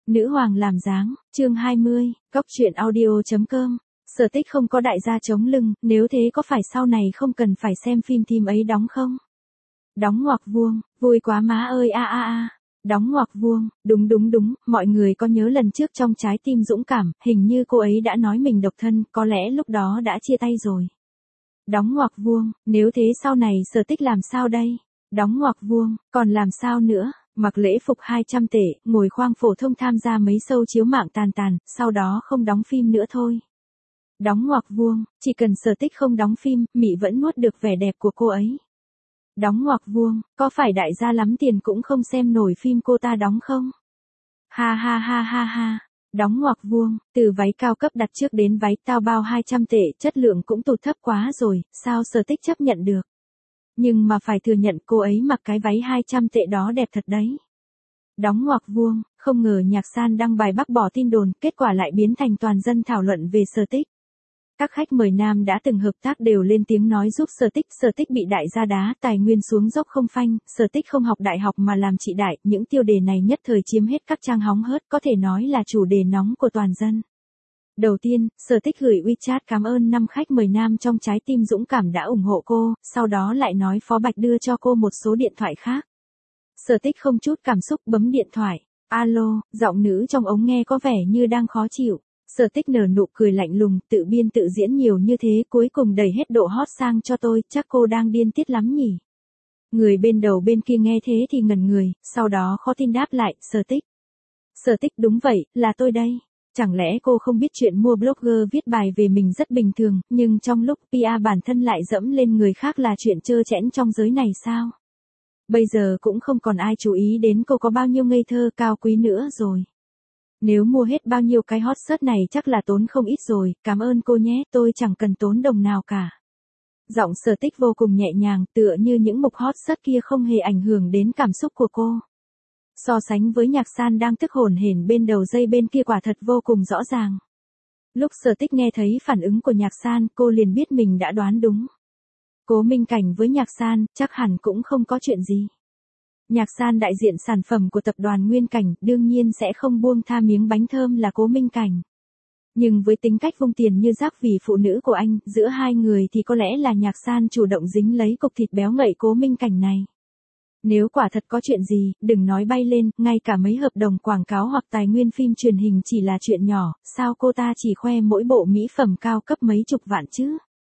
Nữ hoàng làm dáng, chương 20, Cóc truyện audio.com. Sở Tích không có đại gia chống lưng, nếu thế có phải sau này không cần phải xem phim team ấy đóng không? Đóng ngoặc vuông, vui quá má ơi a a a. Đóng ngoặc vuông, đúng, mọi người có nhớ lần trước trong Trái tim dũng cảm, hình như cô ấy đã nói mình độc thân, có lẽ lúc đó đã chia tay rồi. Đóng ngoặc vuông, nếu thế sau này Sở Tích làm sao đây? Đóng ngoặc vuông, còn làm sao nữa? Mặc lễ phục 200 tệ, ngồi khoang phổ thông tham gia mấy show chiếu mạng tàn, sau đó không đóng phim nữa thôi. Đóng ngoặc vuông, chỉ cần Sở Tích không đóng phim, Mị vẫn nuốt được vẻ đẹp của cô ấy. Đóng ngoặc vuông, có phải đại gia lắm tiền cũng không xem nổi phim cô ta đóng không? Ha ha ha ha ha. Đóng ngoặc vuông, từ váy cao cấp đặt trước đến váy tao bao 200 tệ, chất lượng cũng tụt thấp quá rồi, sao Sở Tích chấp nhận được? Nhưng mà phải thừa nhận cô ấy mặc cái váy 200 tệ đó đẹp thật đấy. Đóng ngoặc vuông, không ngờ Nhạc San đăng bài bác bỏ tin đồn, kết quả lại biến thành toàn dân thảo luận về Sở Tích. Các khách mời nam đã từng hợp tác đều lên tiếng nói giúp Sở Tích bị đại gia đá, tài nguyên xuống dốc không phanh, Sở Tích không học đại học mà làm chị đại, những tiêu đề này nhất thời chiếm hết các trang hóng hớt, có thể nói là chủ đề nóng của toàn dân. Đầu tiên, Sở Tích gửi WeChat cảm ơn 5 khách mời nam trong Trái tim dũng cảm đã ủng hộ cô, sau đó lại nói Phó Bạch đưa cho cô một số điện thoại khác. Sở Tích không chút cảm xúc bấm điện thoại. Alo, giọng nữ trong ống nghe có vẻ như đang khó chịu. Sở Tích nở nụ cười lạnh lùng, tự biên tự diễn nhiều như thế cuối cùng đẩy hết độ hot sang cho tôi, chắc cô đang điên tiết lắm nhỉ. Người bên đầu bên kia nghe thế thì ngẩn người, sau đó khó tin đáp lại, Sở Tích. Sở Tích đúng vậy, là tôi đây. Chẳng lẽ cô không biết chuyện mua blogger viết bài về mình rất bình thường, nhưng trong lúc PR bản thân lại dẫm lên người khác là chuyện trơ trẽn trong giới này sao? Bây giờ cũng không còn ai chú ý đến cô có bao nhiêu ngây thơ cao quý nữa rồi. Nếu mua hết bao nhiêu cái hot search này chắc là tốn không ít rồi, cảm ơn cô nhé, tôi chẳng cần tốn đồng nào cả. Giọng Sở Tích vô cùng nhẹ nhàng, tựa như những mục hot search kia không hề ảnh hưởng đến cảm xúc của cô. So sánh với Nhạc San đang tức hổn hển bên đầu dây bên kia quả thật vô cùng rõ ràng. Lúc Sở Tích nghe thấy phản ứng của Nhạc San, cô liền biết mình đã đoán đúng. Cố Minh Cảnh với Nhạc San, chắc hẳn cũng không có chuyện gì. Nhạc San đại diện sản phẩm của tập đoàn Nguyên Cảnh, đương nhiên sẽ không buông tha miếng bánh thơm là Cố Minh Cảnh. Nhưng với tính cách vung tiền như rác vì phụ nữ của anh, giữa hai người thì có lẽ là Nhạc San chủ động dính lấy cục thịt béo ngậy Cố Minh Cảnh này. Nếu quả thật có chuyện gì, đừng nói bay lên, ngay cả mấy hợp đồng quảng cáo hoặc tài nguyên phim truyền hình chỉ là chuyện nhỏ, sao cô ta chỉ khoe mỗi bộ mỹ phẩm cao cấp mấy chục vạn chứ?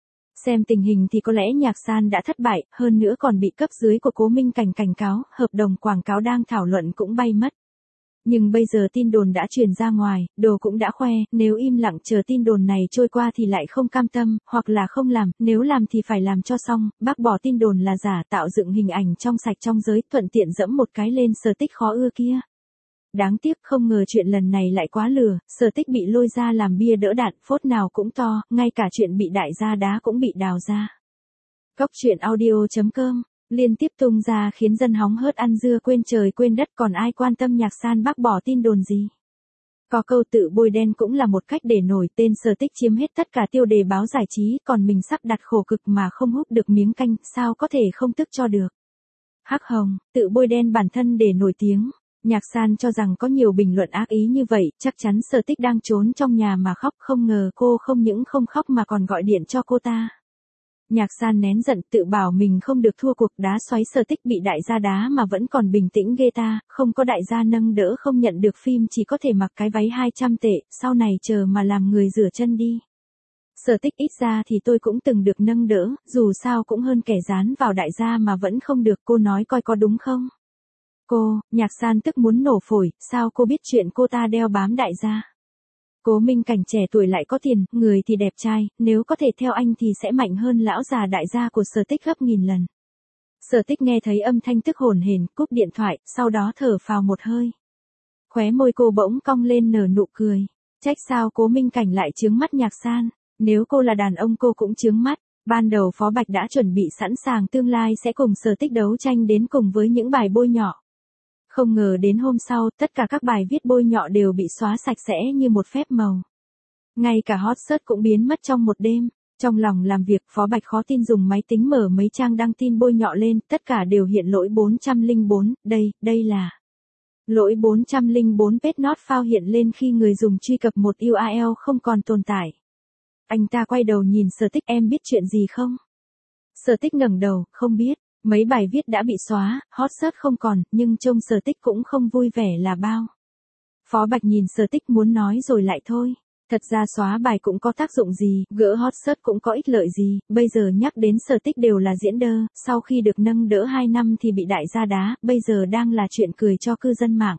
Xem tình hình thì có lẽ Nhạc San đã thất bại, hơn nữa còn bị cấp dưới của Cố Minh Cảnh cảnh cáo, hợp đồng quảng cáo đang thảo luận cũng bay mất. Nhưng bây giờ tin đồn đã truyền ra ngoài, đồ cũng đã khoe, nếu im lặng chờ tin đồn này trôi qua thì lại không cam tâm, hoặc là không làm, nếu làm thì phải làm cho xong, bác bỏ tin đồn là giả, tạo dựng hình ảnh trong sạch trong giới, thuận tiện dẫm một cái lên Sở Tích khó ưa kia. Đáng tiếc không ngờ chuyện lần này lại quá lừa, Sở Tích bị lôi ra làm bia đỡ đạn, phốt nào cũng to, ngay cả chuyện bị đại gia đá cũng bị đào ra. Cóc truyện audio.com, liên tiếp tung ra khiến dân hóng hớt ăn dưa quên trời quên đất, còn ai quan tâm Nhạc San bác bỏ tin đồn gì. Có câu tự bôi đen cũng là một cách để nổi tên Sở Tích chiếm hết tất cả tiêu đề báo giải trí, còn mình sắp đặt khổ cực mà không húp được miếng canh, sao có thể không tức cho được. Hắc hồng, tự bôi đen bản thân để nổi tiếng. Nhạc San cho rằng có nhiều bình luận ác ý như vậy, chắc chắn Sở Tích đang trốn trong nhà mà khóc, không ngờ cô không những không khóc mà còn gọi điện cho cô ta. Nhạc San nén giận tự bảo mình không được thua cuộc, đá xoáy Sở Tích bị đại gia đá mà vẫn còn bình tĩnh ghê ta, không có đại gia nâng đỡ không nhận được phim chỉ có thể mặc cái váy 200 tệ, sau này chờ mà làm người rửa chân đi. Sở Tích ít ra thì tôi cũng từng được nâng đỡ, dù sao cũng hơn kẻ dán vào đại gia mà vẫn không được, cô nói coi có đúng không? Nhạc San tức muốn nổ phổi, sao cô biết chuyện cô ta đeo bám đại gia? Cố Minh Cảnh trẻ tuổi lại có tiền, người thì đẹp trai, nếu có thể theo anh thì sẽ mạnh hơn lão già đại gia của Sở Tích gấp nghìn lần. Sở Tích nghe thấy âm thanh tức hổn hển, cúp điện thoại, sau đó thở phào một hơi. Khóe môi cô bỗng cong lên nở nụ cười. Trách sao Cố Minh Cảnh lại chướng mắt Nhạc San, nếu cô là đàn ông cô cũng chướng mắt. Ban đầu Phó Bạch đã chuẩn bị sẵn sàng tương lai sẽ cùng Sở Tích đấu tranh đến cùng với những bài bôi nhọ. Không ngờ đến hôm sau, tất cả các bài viết bôi nhọ đều bị xóa sạch sẽ như một phép màu. Ngay cả hot search cũng biến mất trong một đêm. Trong lòng làm việc, Phó Bạch khó tin dùng máy tính mở mấy trang đăng tin bôi nhọ lên, tất cả đều hiện lỗi 404, đây là Lỗi 404 page not found hiện lên khi người dùng truy cập một URL không còn tồn tại. Anh ta quay đầu nhìn Sở Tích, em biết chuyện gì không? Sở Tích ngẩng đầu, không biết. Mấy bài viết đã bị xóa, hot search không còn, nhưng trông Sở Tích cũng không vui vẻ là bao. Phó Bạch nhìn Sở Tích muốn nói rồi lại thôi. Thật ra xóa bài cũng có tác dụng gì, gỡ hot search cũng có ích lợi gì, bây giờ nhắc đến Sở Tích đều là diễn đơ, sau khi được nâng đỡ 2 năm thì bị đại gia đá, bây giờ đang là chuyện cười cho cư dân mạng.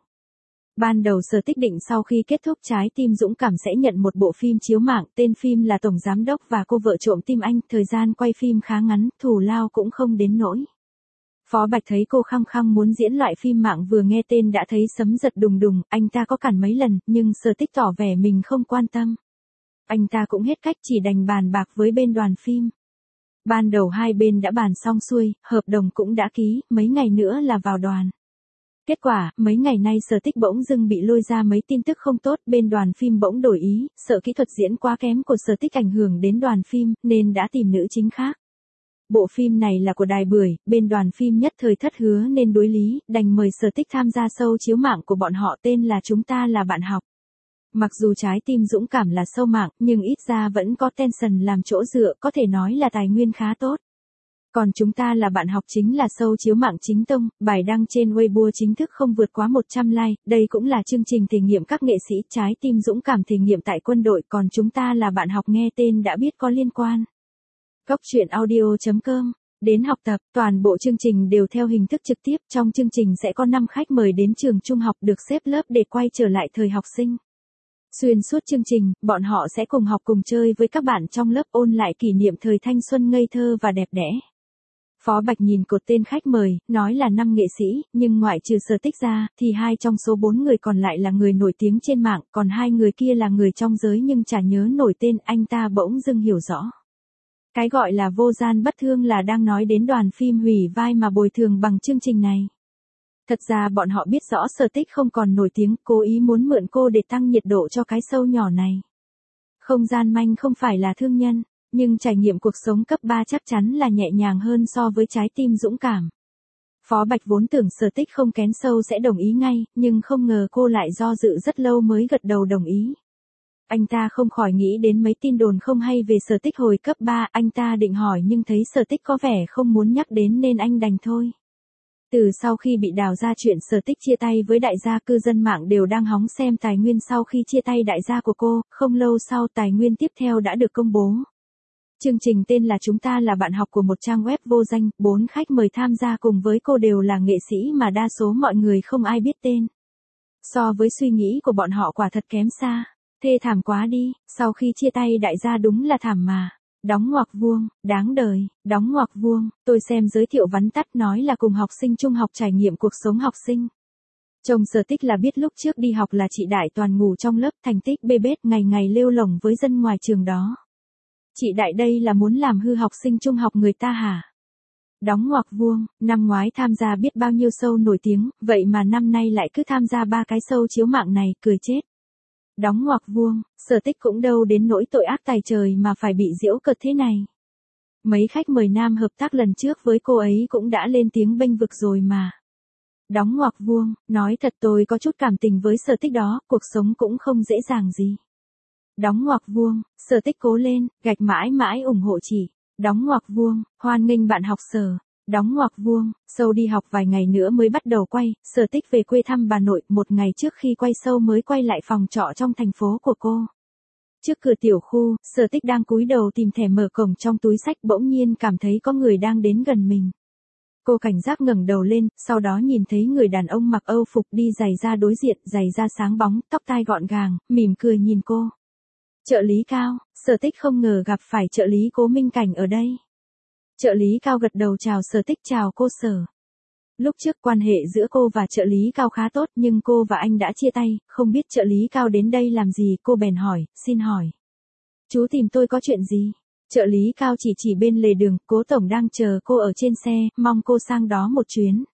Ban đầu Sở Tích định sau khi kết thúc Trái tim dũng cảm sẽ nhận một bộ phim chiếu mạng, tên phim là Tổng Giám Đốc và Cô Vợ Trộm Tim Anh, thời gian quay phim khá ngắn, thù lao cũng không đến nỗi. Phó Bạch thấy cô khăng khăng muốn diễn loại phim mạng vừa nghe tên đã thấy sấm giật đùng đùng, anh ta có cản mấy lần, nhưng Sở Tích tỏ vẻ mình không quan tâm. Anh ta cũng hết cách chỉ đành bàn bạc với bên đoàn phim. Ban đầu hai bên đã bàn xong xuôi, hợp đồng cũng đã ký, mấy ngày nữa là vào đoàn. Kết quả, mấy ngày nay Sở Tích bỗng dưng bị lôi ra mấy tin tức không tốt, bên đoàn phim bỗng đổi ý, sợ kỹ thuật diễn quá kém của Sở Tích ảnh hưởng đến đoàn phim, nên đã tìm nữ chính khác. Bộ phim này là của Đài Bưởi, bên đoàn phim nhất thời thất hứa nên đối lý, đành mời Sở Tích tham gia show chiếu mạng của bọn họ tên là Chúng Ta Là Bạn Học. Mặc dù Trái tim dũng cảm là show mạng, nhưng ít ra vẫn có tension làm chỗ dựa, có thể nói là tài nguyên khá tốt. Còn Chúng Ta Là Bạn Học chính là show chiếu mạng chính tông, bài đăng trên Weibo chính thức không vượt quá 100 like, đây cũng là chương trình thể nghiệm các nghệ sĩ. Trái tim dũng cảm thể nghiệm tại quân đội, còn Chúng Ta Là Bạn Học nghe tên đã biết có liên quan. Góc truyện audio.com. Đến học tập, toàn bộ chương trình đều theo hình thức trực tiếp, trong chương trình sẽ có 5 khách mời đến trường trung học được xếp lớp để quay trở lại thời học sinh. Xuyên suốt chương trình, bọn họ sẽ cùng học cùng chơi với các bạn trong lớp ôn lại kỷ niệm thời thanh xuân ngây thơ và đẹp đẽ. Phó Bạch nhìn cột tên khách mời, nói là 5 nghệ sĩ, nhưng ngoại trừ Sở Tích ra, thì 2 trong số 4 người còn lại là người nổi tiếng trên mạng, còn 2 người kia là người trong giới nhưng chả nhớ nổi tên. Anh ta bỗng dưng hiểu rõ. Cái gọi là vô gian bất thương là đang nói đến đoàn phim hủy vai mà bồi thường bằng chương trình này. Thật ra bọn họ biết rõ Sở Tích không còn nổi tiếng, cố ý muốn mượn cô để tăng nhiệt độ cho cái show nhỏ này. Không gian manh không phải là thương nhân, nhưng trải nghiệm cuộc sống cấp 3 chắc chắn là nhẹ nhàng hơn so với Trái tim dũng cảm. Phó Bạch vốn tưởng Sở Tích không kén show sẽ đồng ý ngay, nhưng không ngờ cô lại do dự rất lâu mới gật đầu đồng ý. Anh ta không khỏi nghĩ đến mấy tin đồn không hay về Sở Tích hồi cấp 3, anh ta định hỏi nhưng thấy Sở Tích có vẻ không muốn nhắc đến nên anh đành thôi. Từ sau khi bị đào ra chuyện Sở Tích chia tay với đại gia, cư dân mạng đều đang hóng xem tài nguyên sau khi chia tay đại gia của cô, không lâu sau tài nguyên tiếp theo đã được công bố. Chương trình tên là Chúng Ta Là Bạn Học của một trang web vô danh, 4 khách mời tham gia cùng với cô đều là nghệ sĩ mà đa số mọi người không ai biết tên. So với suy nghĩ của bọn họ quả thật kém xa. Thê thảm quá đi, sau khi chia tay đại gia đúng là thảm mà. Đóng ngoặc vuông, đáng đời, đóng ngoặc vuông, tôi xem giới thiệu vắn tắt nói là cùng học sinh trung học trải nghiệm cuộc sống học sinh. Chồng Sở Tích là biết lúc trước đi học là chị Đại toàn ngủ trong lớp, thành tích bê bết, ngày ngày lêu lổng với dân ngoài trường đó. Chị Đại đây là muốn làm hư học sinh trung học người ta hả? Đóng ngoặc vuông, năm ngoái tham gia biết bao nhiêu show nổi tiếng, vậy mà năm nay lại cứ tham gia 3 cái show chiếu mạng này, cười chết. Đóng ngoặc vuông, Sở Tích cũng đâu đến nỗi tội ác tày trời mà phải bị giễu cợt thế này. Mấy khách mời nam hợp tác lần trước với cô ấy cũng đã lên tiếng bênh vực rồi mà. Đóng ngoặc vuông, nói thật tôi có chút cảm tình với Sở Tích đó, cuộc sống cũng không dễ dàng gì. Đóng ngoặc vuông, Sở Tích cố lên, gạch mãi mãi ủng hộ chị. Đóng ngoặc vuông, hoan nghênh bạn học Sở. Đóng ngoặc vuông, show đi học vài ngày nữa mới bắt đầu quay, Sở Tích về quê thăm bà nội, một ngày trước khi quay show mới quay lại phòng trọ trong thành phố của cô. Trước cửa tiểu khu, Sở Tích đang cúi đầu tìm thẻ mở cổng trong túi xách, bỗng nhiên cảm thấy có người đang đến gần mình. Cô cảnh giác ngẩng đầu lên, sau đó nhìn thấy người đàn ông mặc Âu phục đi giày da đối diện, giày da sáng bóng, tóc tai gọn gàng, mỉm cười nhìn cô. Trợ lý Cao, Sở Tích không ngờ gặp phải trợ lý Cố Minh Cảnh ở đây. Trợ lý Cao gật đầu chào Sở Tích, chào cô Sở. Lúc trước quan hệ giữa cô và trợ lý Cao khá tốt nhưng cô và anh đã chia tay, không biết trợ lý Cao đến đây làm gì, cô bèn hỏi, xin hỏi. Chú tìm tôi có chuyện gì? Trợ lý Cao chỉ bên lề đường, Cố tổng đang chờ cô ở trên xe, mong cô sang đó một chuyến.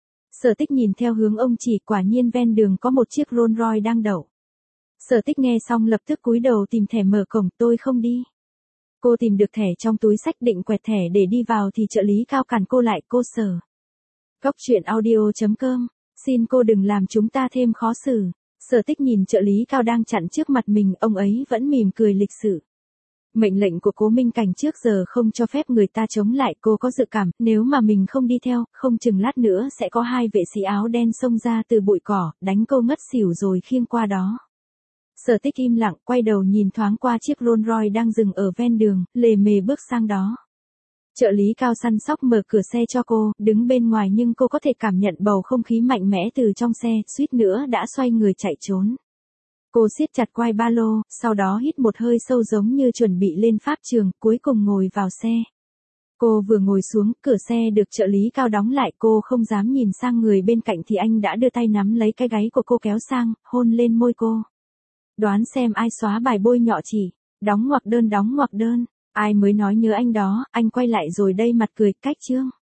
Sở Tích nhìn theo hướng ông chỉ, quả nhiên ven đường có một chiếc Rolls Royce đang đậu. Sở Tích nghe xong lập tức cúi đầu tìm thẻ mở cổng, tôi không đi. Cô tìm được thẻ trong túi xách định quẹt thẻ để đi vào thì trợ lý Cao cản cô lại, cô Sở. Góc truyện audio.com Xin cô đừng làm chúng ta thêm khó xử. Sở Tích nhìn trợ lý Cao đang chặn trước mặt mình, ông ấy vẫn mỉm cười lịch sự. Mệnh lệnh của Cố Minh Cảnh trước giờ không cho phép người ta chống lại, cô có dự cảm, nếu mà mình không đi theo, không chừng lát nữa sẽ có hai vệ sĩ áo đen xông ra từ bụi cỏ, đánh cô ngất xỉu rồi khiêng qua đó. Sở Tích im lặng, quay đầu nhìn thoáng qua chiếc Rolls Royce đang dừng ở ven đường, lề mề bước sang đó. Trợ lý Cao săn sóc mở cửa xe cho cô, đứng bên ngoài nhưng cô có thể cảm nhận bầu không khí mạnh mẽ từ trong xe, suýt nữa đã xoay người chạy trốn. Cô siết chặt quai ba lô, sau đó hít một hơi sâu giống như chuẩn bị lên pháp trường, cuối cùng ngồi vào xe. Cô vừa ngồi xuống, cửa xe được trợ lý Cao đóng lại, cô không dám nhìn sang người bên cạnh thì anh đã đưa tay nắm lấy cái gáy của cô kéo sang, hôn lên môi cô. Đoán xem ai xóa bài bôi nhọ chỉ, đóng ngoặc đơn. Ai mới nói nhớ anh đó, anh quay lại rồi đây, mặt cười, cách chương.